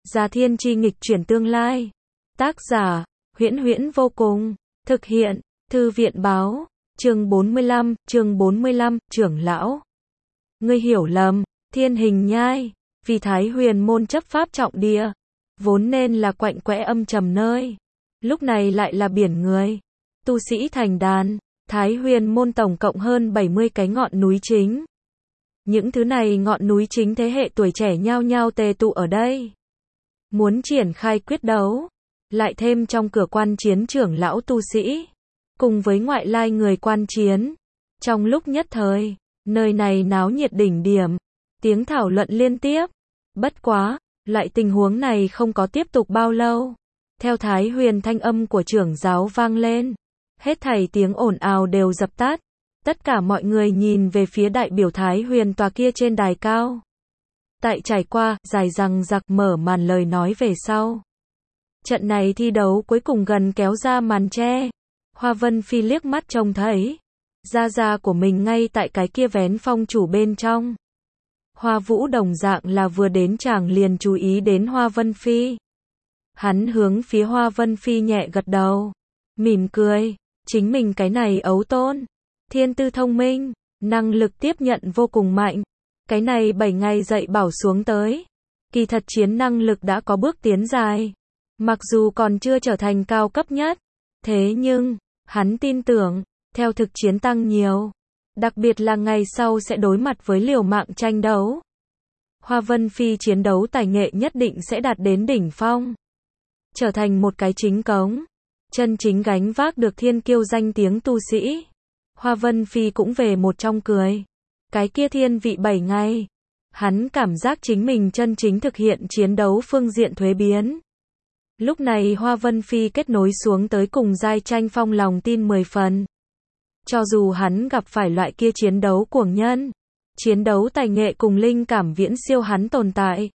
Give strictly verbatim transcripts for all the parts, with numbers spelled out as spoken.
Gia Thiên Chi nghịch chuyển tương lai. Tác giả, Huyễn Huyễn vô cùng. Thực hiện, Thư viện báo. Chương bốn mươi lăm, chương bốn mươi lăm, trưởng lão. Ngươi hiểu lầm, Thiên Hình Nhai, vì Thái Huyền môn chấp pháp trọng địa, vốn nên là quạnh quẽ âm trầm nơi. Lúc này lại là biển người. Tu sĩ thành đàn, Thái Huyền môn tổng cộng hơn bảy mươi cái ngọn núi chính. Những thứ này ngọn núi chính thế hệ tuổi trẻ nhao nhao tề tụ ở đây. Muốn triển khai quyết đấu, lại thêm trong cửa quan chiến trưởng lão tu sĩ, cùng với ngoại lai người quan chiến. Trong lúc nhất thời, nơi này náo nhiệt đỉnh điểm, tiếng thảo luận liên tiếp. Bất quá, loại tình huống này không có tiếp tục bao lâu. Theo Thái Huyền thanh âm của trưởng giáo vang lên, hết thảy tiếng ồn ào đều dập tắt. Tất cả mọi người nhìn về phía đại biểu Thái Huyền tòa kia trên đài cao. Tại trải qua, dài dằng dặc mở màn lời nói về sau. Trận này thi đấu cuối cùng gần kéo ra màn che. Hoa Vân Phi liếc mắt trông thấy gia gia của mình ngay tại cái kia vén phong chủ bên trong. Hoa Vũ đồng dạng là vừa đến chàng liền chú ý đến Hoa Vân Phi. Hắn hướng phía Hoa Vân Phi nhẹ gật đầu, mỉm cười, chính mình cái này ấu tôn, thiên tư thông minh, năng lực tiếp nhận vô cùng mạnh. Cái này bảy ngày dạy bảo xuống tới, kỳ thật chiến năng lực đã có bước tiến dài. Mặc dù còn chưa trở thành cao cấp nhất, thế nhưng, hắn tin tưởng, theo thực chiến tăng nhiều, đặc biệt là ngày sau sẽ đối mặt với liều mạng tranh đấu. Hoa Vân Phi chiến đấu tài nghệ nhất định sẽ đạt đến đỉnh phong. Trở thành một cái chính cống, chân chính gánh vác được thiên kiêu danh tiếng tu sĩ. Hoa Vân Phi cũng về một trong cười. Cái kia thiên vị bảy ngày, hắn cảm giác chính mình chân chính thực hiện chiến đấu phương diện thuế biến. Lúc này Hoa Vân Phi kết nối xuống tới cùng giai tranh phong lòng tin mười phần. Cho dù hắn gặp phải loại kia chiến đấu cuồng nhân, chiến đấu tài nghệ cùng linh cảm viễn siêu hắn tồn tại,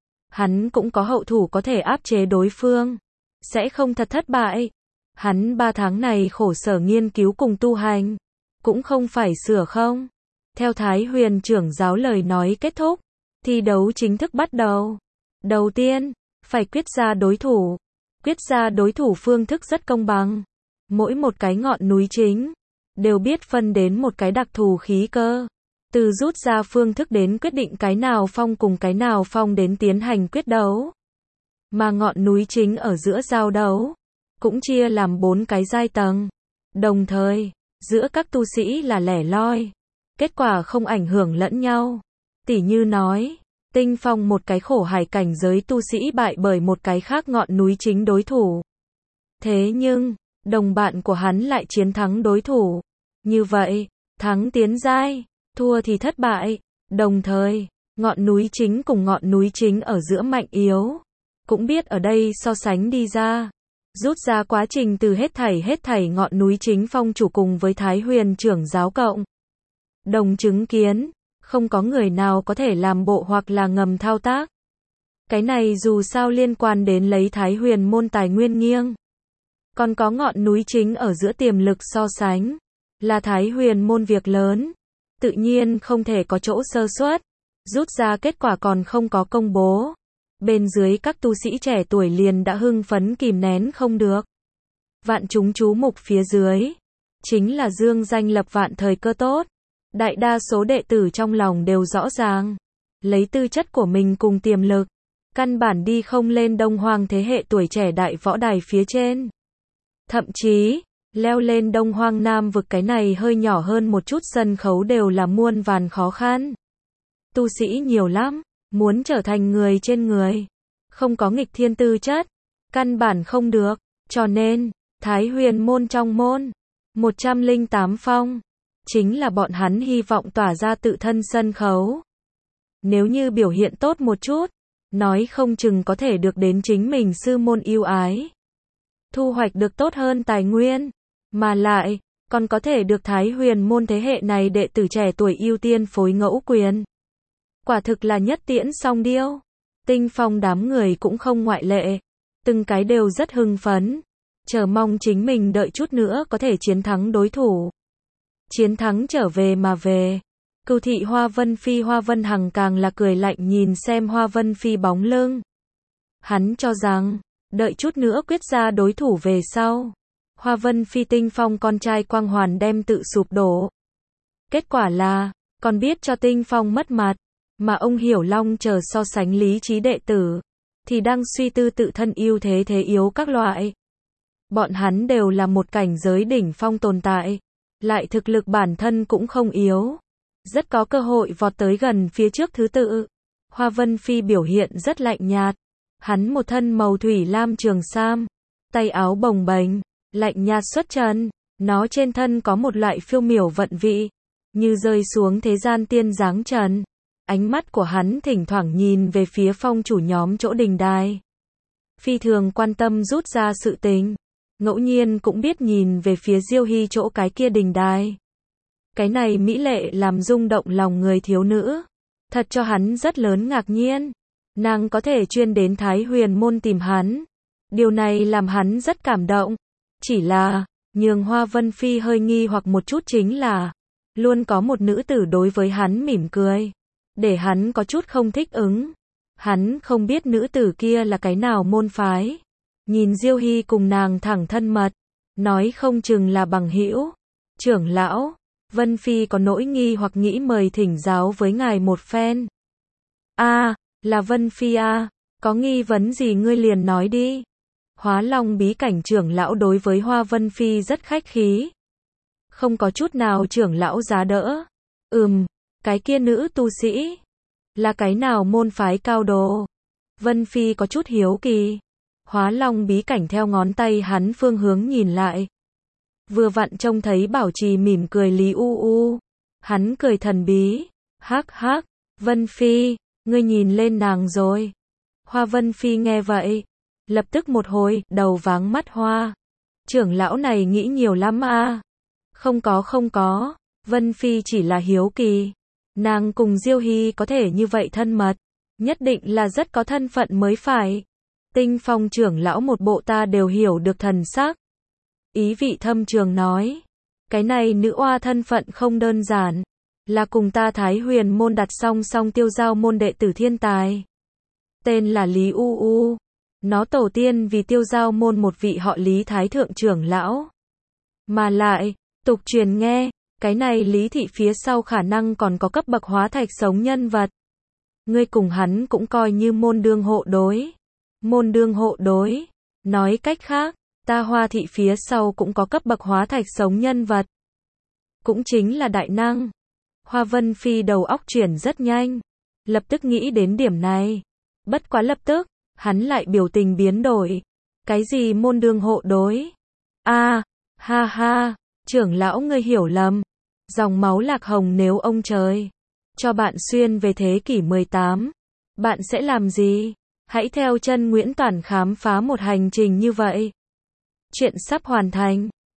hắn cũng có hậu thủ có thể áp chế đối phương, sẽ không thật thất bại. Hắn ba tháng này khổ sở nghiên cứu cùng tu hành, cũng không phải sửa không. Theo Thái Huyền trưởng giáo lời nói kết thúc, thi đấu chính thức bắt đầu. Đầu tiên, phải quyết ra đối thủ. Quyết ra đối thủ phương thức rất công bằng. Mỗi một cái ngọn núi chính, đều biết phân đến một cái đặc thù khí cơ. Từ rút ra phương thức đến quyết định cái nào phong cùng cái nào phong đến tiến hành quyết đấu. Mà ngọn núi chính ở giữa giao đấu, cũng chia làm bốn cái giai tầng. Đồng thời, giữa các tu sĩ là lẻ loi. Kết quả không ảnh hưởng lẫn nhau. Tỉ như nói, Tinh Phong một cái khổ hải cảnh giới tu sĩ bại bởi một cái khác ngọn núi chính đối thủ. Thế nhưng, đồng bạn của hắn lại chiến thắng đối thủ. Như vậy, thắng tiến giai, thua thì thất bại. Đồng thời, ngọn núi chính cùng ngọn núi chính ở giữa mạnh yếu, cũng biết ở đây so sánh đi ra. Rút ra quá trình từ hết thảy hết thảy ngọn núi chính phong chủ cùng với Thái Huyền trưởng giáo cộng đồng chứng kiến, không có người nào có thể làm bộ hoặc là ngầm thao tác. Cái này dù sao liên quan đến lấy Thái Huyền môn tài nguyên nghiêng. Còn có ngọn núi chính ở giữa tiềm lực so sánh, là Thái Huyền môn việc lớn, tự nhiên không thể có chỗ sơ suất. Rút ra kết quả còn không có công bố, bên dưới các tu sĩ trẻ tuổi liền đã hưng phấn kìm nén không được. Vạn chúng chú mục phía dưới, chính là dương danh lập vạn thời cơ tốt. Đại đa số đệ tử trong lòng đều rõ ràng, lấy tư chất của mình cùng tiềm lực, căn bản đi không lên Đông Hoang thế hệ tuổi trẻ đại võ đài phía trên. Thậm chí, leo lên Đông Hoang Nam vực cái này hơi nhỏ hơn một chút sân khấu đều là muôn vàn khó khăn. Tu sĩ nhiều lắm, muốn trở thành người trên người, không có nghịch thiên tư chất, căn bản không được. Cho nên, Thái Huyền môn trong môn, một trăm lẻ tám phong, chính là bọn hắn hy vọng tỏa ra tự thân sân khấu. Nếu như biểu hiện tốt một chút, nói không chừng có thể được đến chính mình sư môn yêu ái, thu hoạch được tốt hơn tài nguyên, mà lại, còn có thể được Thái Huyền môn thế hệ này đệ tử trẻ tuổi ưu tiên phối ngẫu quyền. Quả thực là nhất tiễn song điêu. Tinh Phong đám người cũng không ngoại lệ, từng cái đều rất hưng phấn, chờ mong chính mình đợi chút nữa có thể chiến thắng đối thủ. Chiến thắng trở về mà về. Cửu thị Hoa Vân Phi Hoa Vân Hằng càng là cười lạnh nhìn xem Hoa Vân Phi bóng lưng. Hắn cho rằng, đợi chút nữa quyết ra đối thủ về sau, Hoa Vân Phi Tinh Phong con trai quang hoàn đem tự sụp đổ. Kết quả là, còn biết cho Tinh Phong mất mặt, mà ông Hiểu Long chờ so sánh lý trí đệ tử, thì đang suy tư tự thân ưu thế thế yếu các loại. Bọn hắn đều là một cảnh giới đỉnh phong tồn tại, lại thực lực bản thân cũng không yếu, rất có cơ hội vọt tới gần phía trước thứ tự. Hoa Vân Phi biểu hiện rất lạnh nhạt, hắn một thân màu thủy lam trường sam, tay áo bồng bềnh, lạnh nhạt xuất trần, nó trên thân có một loại phiêu miểu vận vị, như rơi xuống thế gian tiên dáng trần. Ánh mắt của hắn thỉnh thoảng nhìn về phía phong chủ nhóm chỗ đình đài, phi thường quan tâm rút ra sự tình, ngẫu nhiên cũng biết nhìn về phía Diêu Hy chỗ cái kia đình đài. Cái này mỹ lệ làm rung động lòng người thiếu nữ, thật cho hắn rất lớn ngạc nhiên. Nàng có thể chuyên đến Thái Huyền môn tìm hắn, điều này làm hắn rất cảm động. Chỉ là, nhường Hoa Vân Phi hơi nghi hoặc một chút chính là, luôn có một nữ tử đối với hắn mỉm cười, để hắn có chút không thích ứng. Hắn không biết nữ tử kia là cái nào môn phái. Nhìn Diêu Hy cùng nàng thẳng thân mật, nói không chừng là bằng hữu. Trưởng lão, Vân Phi có nỗi nghi hoặc nghĩ mời thỉnh giáo với ngài một phen. A, à, là Vân Phi a, à, có nghi vấn gì ngươi liền nói đi. Hóa Long bí cảnh trưởng lão đối với Hoa Vân Phi rất khách khí, không có chút nào trưởng lão giá đỡ. Ừm, cái kia nữ tu sĩ, là cái nào môn phái cao đồ? Vân Phi có chút hiếu kỳ. Hóa Long bí cảnh theo ngón tay hắn phương hướng nhìn lại, vừa vặn trông thấy bảo trì mỉm cười Lý U U. Hắn cười thần bí, hắc hắc, Vân Phi, ngươi nhìn lên nàng rồi. Hoa Vân Phi nghe vậy, lập tức một hồi, đầu váng mắt hoa. Trưởng lão này nghĩ nhiều lắm à? Không có không có, Vân Phi chỉ là hiếu kỳ. Nàng cùng Diêu Hy có thể như vậy thân mật, nhất định là rất có thân phận mới phải. Tinh Phong trưởng lão một bộ ta đều hiểu được thần sắc. Ý vị thâm trường nói, cái này nữ oa thân phận không đơn giản, là cùng ta Thái Huyền môn đặt song song tiêu giao môn đệ tử thiên tài. Tên là Lý U U, nó tổ tiên vì tiêu giao môn một vị họ Lý Thái thượng trưởng lão. Mà lại, tục truyền nghe, cái này Lý thị phía sau khả năng còn có cấp bậc hóa thạch sống nhân vật. Ngươi cùng hắn cũng coi như môn đương hộ đối. Môn đương hộ đối, nói cách khác, ta Hoa thị phía sau cũng có cấp bậc hóa thạch sống nhân vật. Cũng chính là đại năng. Hoa Vân Phi đầu óc chuyển rất nhanh, lập tức nghĩ đến điểm này. Bất quá lập tức, hắn lại biểu tình biến đổi. Cái gì môn đương hộ đối? A, à, ha ha, trưởng lão ngươi hiểu lầm. Dòng máu Lạc Hồng nếu ông trời cho bạn xuyên về thế kỷ mười tám, bạn sẽ làm gì? Hãy theo chân Nguyễn Toản khám phá một hành trình như vậy. Chuyện sắp hoàn thành.